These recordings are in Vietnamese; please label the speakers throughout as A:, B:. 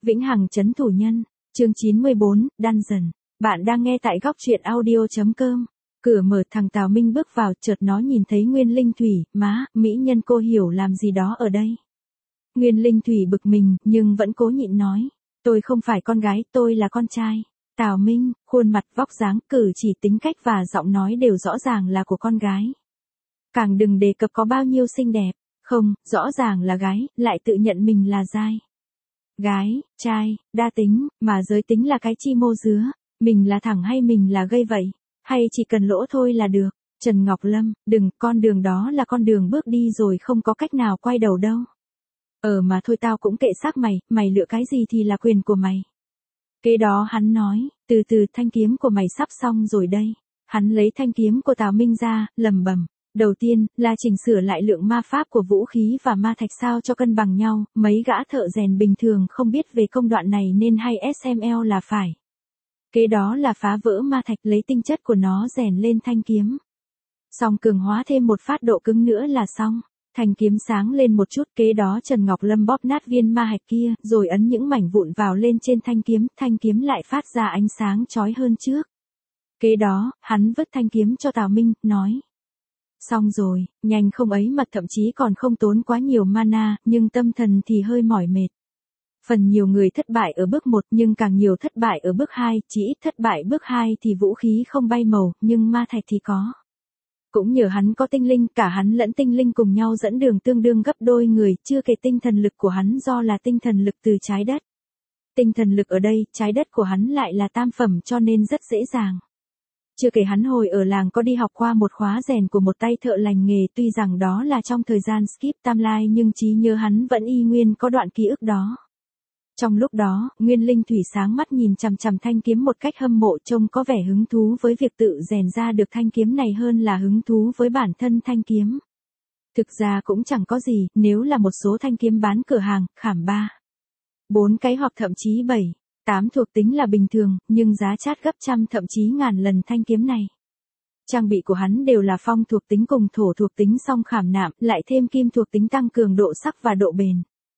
A: Vĩnh hằng trấn thủ nhân, chương 94, Dungeon. Bạn đang nghe tại góc truyện audio.com. Cửa mở, thằng Tào Minh bước vào, chợt nó nhìn thấy Nguyên Linh Thủy, má, mỹ nhân cô hiểu làm gì đó ở đây. Nguyên Linh Thủy bực mình, nhưng vẫn cố nhịn nói, tôi không phải con gái, tôi là con trai. Tào Minh, khuôn mặt, vóc dáng, cử chỉ, tính cách và giọng nói đều rõ ràng là của con gái. Càng đừng đề cập có bao nhiêu xinh đẹp, không, rõ ràng là gái, lại tự nhận mình là giai. Gái, trai, đa tính, mà giới tính là cái chi mô dứa, mình là thẳng hay mình là gay vậy, hay chỉ cần lỗ thôi là được. Trần Ngọc Lâm, đừng, con đường đó là con đường bước đi rồi không có cách nào quay đầu đâu. Mà thôi tao cũng kệ xác mày lựa cái gì thì là quyền của mày. Kế đó hắn nói, từ từ thanh kiếm của mày sắp xong rồi đây. Hắn lấy thanh kiếm của Tào Minh ra, lẩm bẩm. Đầu tiên, là chỉnh sửa lại lượng ma pháp của vũ khí và ma thạch sao cho cân bằng nhau, mấy gã thợ rèn bình thường không biết về công đoạn này nên hay SML là phải. Kế đó là phá vỡ ma thạch lấy tinh chất của nó rèn lên thanh kiếm. Xong cường hóa thêm một phát độ cứng nữa là xong. Thanh kiếm sáng lên một chút, kế đó Trần Ngọc Lâm bóp nát viên ma hạch kia, rồi ấn những mảnh vụn vào lên trên thanh kiếm lại phát ra ánh sáng chói hơn trước. Kế đó, hắn vứt thanh kiếm cho Tào Minh, nói. Xong rồi, nhanh không ấy mà thậm chí còn không tốn quá nhiều mana, nhưng tâm thần thì hơi mỏi mệt. Phần nhiều người thất bại ở bước 1 nhưng càng nhiều thất bại ở bước 2, chỉ ít thất bại bước 2 thì vũ khí không bay màu, nhưng ma thạch thì có. Cũng nhờ hắn có tinh linh, cả hắn lẫn tinh linh cùng nhau dẫn đường tương đương gấp đôi người, chưa kể tinh thần lực của hắn do là tinh thần lực từ trái đất. Tinh thần lực ở đây, trái đất của hắn lại là tam phẩm cho nên rất dễ dàng. Chưa kể hắn hồi ở làng có đi học qua một khóa rèn của một tay thợ lành nghề, tuy rằng đó là trong thời gian skip timeline nhưng trí nhớ hắn vẫn y nguyên có đoạn ký ức đó. Trong lúc đó, Nguyên Linh Thủy sáng mắt nhìn chằm chằm thanh kiếm một cách hâm mộ, trông có vẻ hứng thú với việc tự rèn ra được thanh kiếm này hơn là hứng thú với bản thân thanh kiếm. Thực ra cũng chẳng có gì, nếu là một số thanh kiếm bán cửa hàng, khảm 3, 4 cái hoặc thậm chí 7, 8 thuộc tính là bình thường, nhưng giá chát gấp trăm thậm chí ngàn lần thanh kiếm này. Trang bị của hắn đều là phong thuộc tính cùng thổ thuộc tính song khảm nạm, lại thêm kim thuộc tính tăng cường độ sắc và độ bền.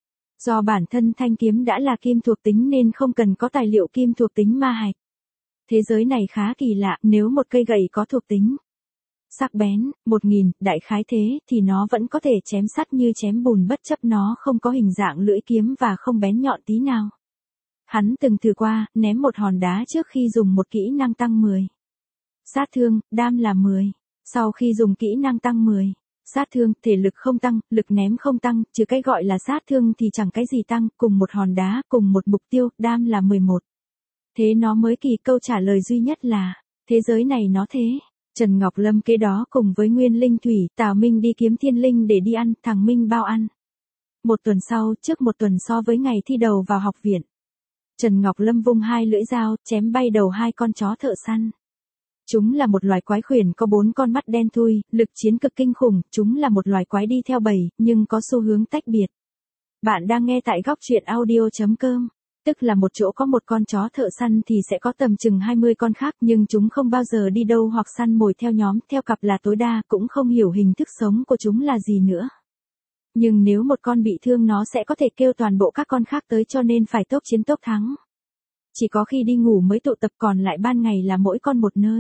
A: Do bản thân thanh kiếm đã là kim thuộc tính nên không cần có tài liệu kim thuộc tính ma hạch. Thế giới này khá kỳ lạ, nếu một cây gậy có thuộc tính sắc bén, 1000, đại khái thế, thì nó vẫn có thể chém sắt như chém bùn bất chấp nó không có hình dạng lưỡi kiếm và không bén nhọn tí nào. Hắn từng thử qua, ném một hòn đá trước khi dùng một kỹ năng tăng 10. Sát thương, đam là 10. Sau khi dùng kỹ năng tăng 10. Sát thương, thể lực không tăng, lực ném không tăng, trừ cái gọi là sát thương thì chẳng cái gì tăng, cùng một hòn đá, cùng một mục tiêu, đam là 11. Thế nó mới kỳ, câu trả lời duy nhất là, thế giới này nó thế. Trần Ngọc Lâm kế đó cùng với Nguyên Linh Thủy, Tào Minh đi kiếm thiên linh để đi ăn, thằng Minh bao ăn. Một tuần sau, trước một tuần so với ngày thi đầu vào học viện. Trần Ngọc Lâm vung 2 lưỡi dao, chém bay đầu 2 con chó thợ săn. Chúng là một loài quái khuyển có 4 con mắt đen thui, lực chiến cực kinh khủng, chúng là một loài quái đi theo bầy, nhưng có xu hướng tách biệt. Bạn đang nghe tại góc truyện audio.com, tức là một chỗ có một con chó thợ săn thì sẽ có tầm chừng 20 con khác, nhưng chúng không bao giờ đi đâu hoặc săn mồi theo nhóm, theo cặp là tối đa, cũng không hiểu hình thức sống của chúng là gì nữa. Nhưng nếu một con bị thương nó sẽ có thể kêu toàn bộ các con khác tới cho nên phải tốc chiến tốc thắng. Chỉ có khi đi ngủ mới tụ tập, còn lại ban ngày là mỗi con một nơi.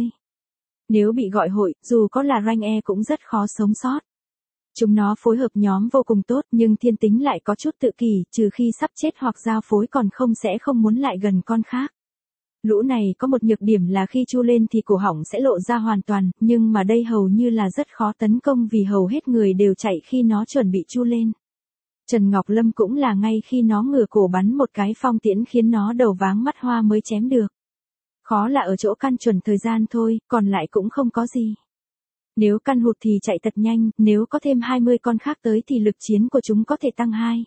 A: Nếu bị gọi hội, dù có là rank E cũng rất khó sống sót. Chúng nó phối hợp nhóm vô cùng tốt nhưng thiên tính lại có chút tự kỷ, trừ khi sắp chết hoặc giao phối còn không sẽ không muốn lại gần con khác. Lũ này có một nhược điểm là khi chu lên thì cổ họng sẽ lộ ra hoàn toàn, nhưng mà đây hầu như là rất khó tấn công vì hầu hết người đều chạy khi nó chuẩn bị chu lên. Trần Ngọc Lâm cũng là ngay khi nó ngửa cổ bắn một cái phong tiễn khiến nó đầu váng mắt hoa mới chém được. Khó là ở chỗ căn chuẩn thời gian thôi, còn lại cũng không có gì. Nếu căn hụt thì chạy thật nhanh, nếu có thêm 20 con khác tới thì lực chiến của chúng có thể tăng 2.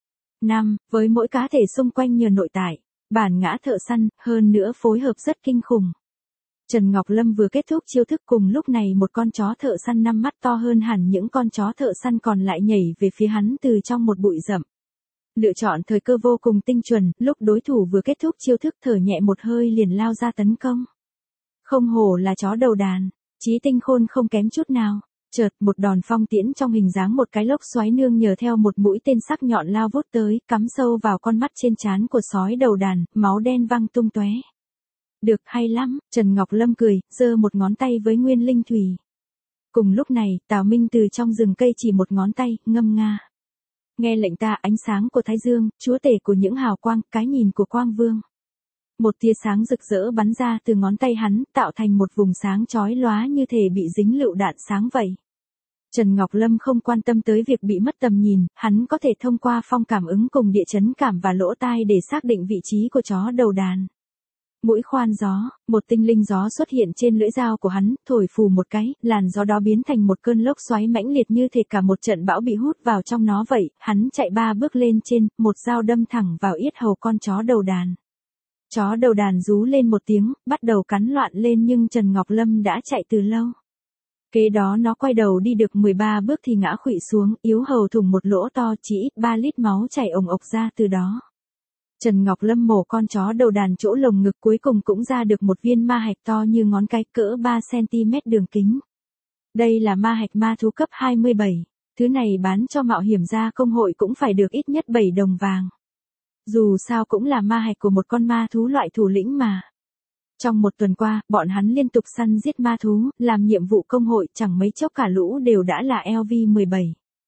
A: 5, với mỗi cá thể xung quanh nhờ nội tại, bản ngã thợ săn, hơn nữa phối hợp rất kinh khủng. Trần Ngọc Lâm vừa kết thúc chiêu thức cùng lúc này một con chó thợ săn 5 mắt to hơn hẳn những con chó thợ săn còn lại nhảy về phía hắn từ trong một bụi rậm. Lựa chọn thời cơ vô cùng tinh chuẩn, lúc đối thủ vừa kết thúc chiêu thức thở nhẹ một hơi liền lao ra tấn công. Không hổ là chó đầu đàn, trí tinh khôn không kém chút nào. Chợt một đòn phong tiễn trong hình dáng một cái lốc xoáy nương nhờ theo một mũi tên sắc nhọn lao vút tới, cắm sâu vào con mắt trên trán của sói đầu đàn, máu đen văng tung tóe. Được, hay lắm, Trần Ngọc Lâm cười, giơ một ngón tay với Nguyên Linh Thủy. Cùng lúc này, Tào Minh từ trong rừng cây chỉ một ngón tay, ngâm nga. Nghe lệnh ta, ánh sáng của Thái Dương, chúa tể của những hào quang, cái nhìn của Quang Vương. Một tia sáng rực rỡ bắn ra từ ngón tay hắn, tạo thành một vùng sáng chói lóa như thể bị dính lựu đạn sáng vậy. Trần Ngọc Lâm không quan tâm tới việc bị mất tầm nhìn, hắn có thể thông qua phong cảm ứng cùng địa chấn cảm và lỗ tai để xác định vị trí của chó đầu đàn. Mũi khoan gió, một tinh linh gió xuất hiện trên lưỡi dao của hắn, thổi phù một cái, làn gió đó biến thành một cơn lốc xoáy mãnh liệt như thể cả một trận bão bị hút vào trong nó vậy, hắn chạy 3 bước lên trên, một dao đâm thẳng vào yết hầu con chó đầu đàn. Chó đầu đàn rú lên một tiếng, bắt đầu cắn loạn lên nhưng Trần Ngọc Lâm đã chạy từ lâu. Kế đó nó quay đầu đi được 13 bước thì ngã khuỵu xuống, yếu hầu thủng một lỗ to, chỉ ít 3 lít máu chảy ồng ộc ra từ đó. Trần Ngọc Lâm mổ con chó đầu đàn chỗ lồng ngực, cuối cùng cũng ra được một viên ma hạch to như ngón cái, cỡ 3 cm đường kính. Đây là ma hạch ma thú cấp 27, thứ này bán cho mạo hiểm gia công hội cũng phải được ít nhất 7 đồng vàng. Dù sao cũng là ma hạch của một con ma thú loại thủ lĩnh mà. Trong một tuần qua, bọn hắn liên tục săn giết ma thú, làm nhiệm vụ công hội, chẳng mấy chốc cả lũ đều đã là LV17.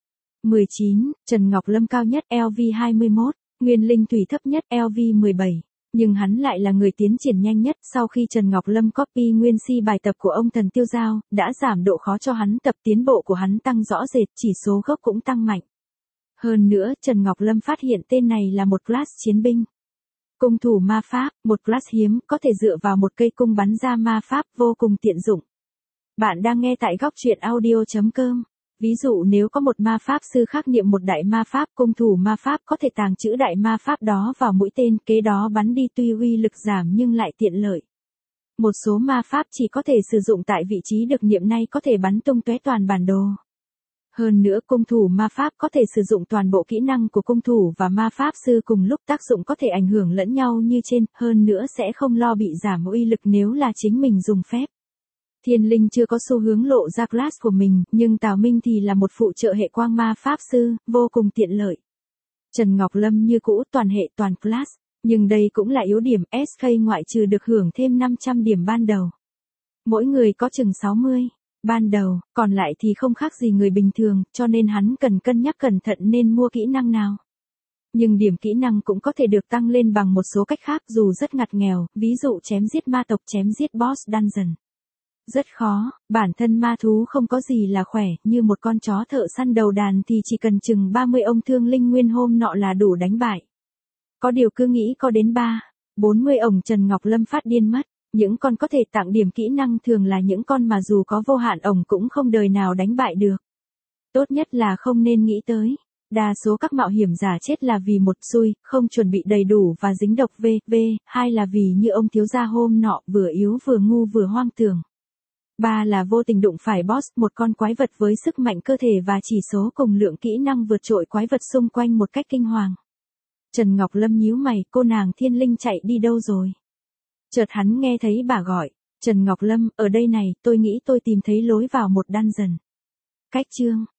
A: 19, Trần Ngọc Lâm cao nhất LV21, Nguyên Linh Thủy thấp nhất LV17. Nhưng hắn lại là người tiến triển nhanh nhất, sau khi Trần Ngọc Lâm copy nguyên si bài tập của ông thần Tiêu Giao, đã giảm độ khó cho hắn, tập tiến bộ của hắn tăng rõ rệt, chỉ số gốc cũng tăng mạnh. Hơn nữa, Trần Ngọc Lâm phát hiện tên này là một class chiến binh. Cung thủ ma pháp, một class hiếm, có thể dựa vào một cây cung bắn ra ma pháp, vô cùng tiện dụng. Bạn đang nghe tại góc truyện audio.com. Ví dụ nếu có một ma pháp sư khác niệm một đại ma pháp, cung thủ ma pháp có thể tàng trữ đại ma pháp đó vào mũi tên, kế đó bắn đi, tuy uy lực giảm nhưng lại tiện lợi. Một số ma pháp chỉ có thể sử dụng tại vị trí được niệm nay có thể bắn tung tóe toàn bản đồ. Hơn nữa, cung thủ ma pháp có thể sử dụng toàn bộ kỹ năng của cung thủ và ma pháp sư cùng lúc, tác dụng có thể ảnh hưởng lẫn nhau như trên, hơn nữa sẽ không lo bị giảm uy lực nếu là chính mình dùng phép. Thiên Linh chưa có xu hướng lộ ra class của mình, nhưng Tào Minh thì là một phụ trợ hệ quang ma pháp sư, vô cùng tiện lợi. Trần Ngọc Lâm như cũ, toàn hệ toàn class, nhưng đây cũng là yếu điểm, SK ngoại trừ được hưởng thêm 500 điểm ban đầu. Mỗi người có chừng 60. Ban đầu, còn lại thì không khác gì người bình thường, cho nên hắn cần cân nhắc cẩn thận nên mua kỹ năng nào. Nhưng điểm kỹ năng cũng có thể được tăng lên bằng một số cách khác dù rất ngặt nghèo, ví dụ chém giết ma tộc, chém giết boss dungeon. Rất khó, bản thân ma thú không có gì là khỏe, như một con chó thợ săn đầu đàn thì chỉ cần chừng 30 ông thương linh nguyên hôm nọ là đủ đánh bại. Có điều cứ nghĩ có đến 40 ổng Trần Ngọc Lâm phát điên mất. Những con có thể tặng điểm kỹ năng thường là những con mà dù có vô hạn ổng cũng không đời nào đánh bại được. Tốt nhất là không nên nghĩ tới. Đa số các mạo hiểm giả chết là vì một xui, không chuẩn bị đầy đủ và dính độc hai là vì như ông thiếu gia hôm nọ, vừa yếu vừa ngu vừa hoang tưởng. 3 là vô tình đụng phải boss, một con quái vật với sức mạnh cơ thể và chỉ số cùng lượng kỹ năng vượt trội quái vật xung quanh một cách kinh hoàng. Trần Ngọc Lâm nhíu mày, cô nàng Thiên Linh chạy đi đâu rồi? Chợt hắn nghe thấy bà gọi, Trần Ngọc Lâm, ở đây này, tôi nghĩ tôi tìm thấy lối vào một dungeon. Cách chương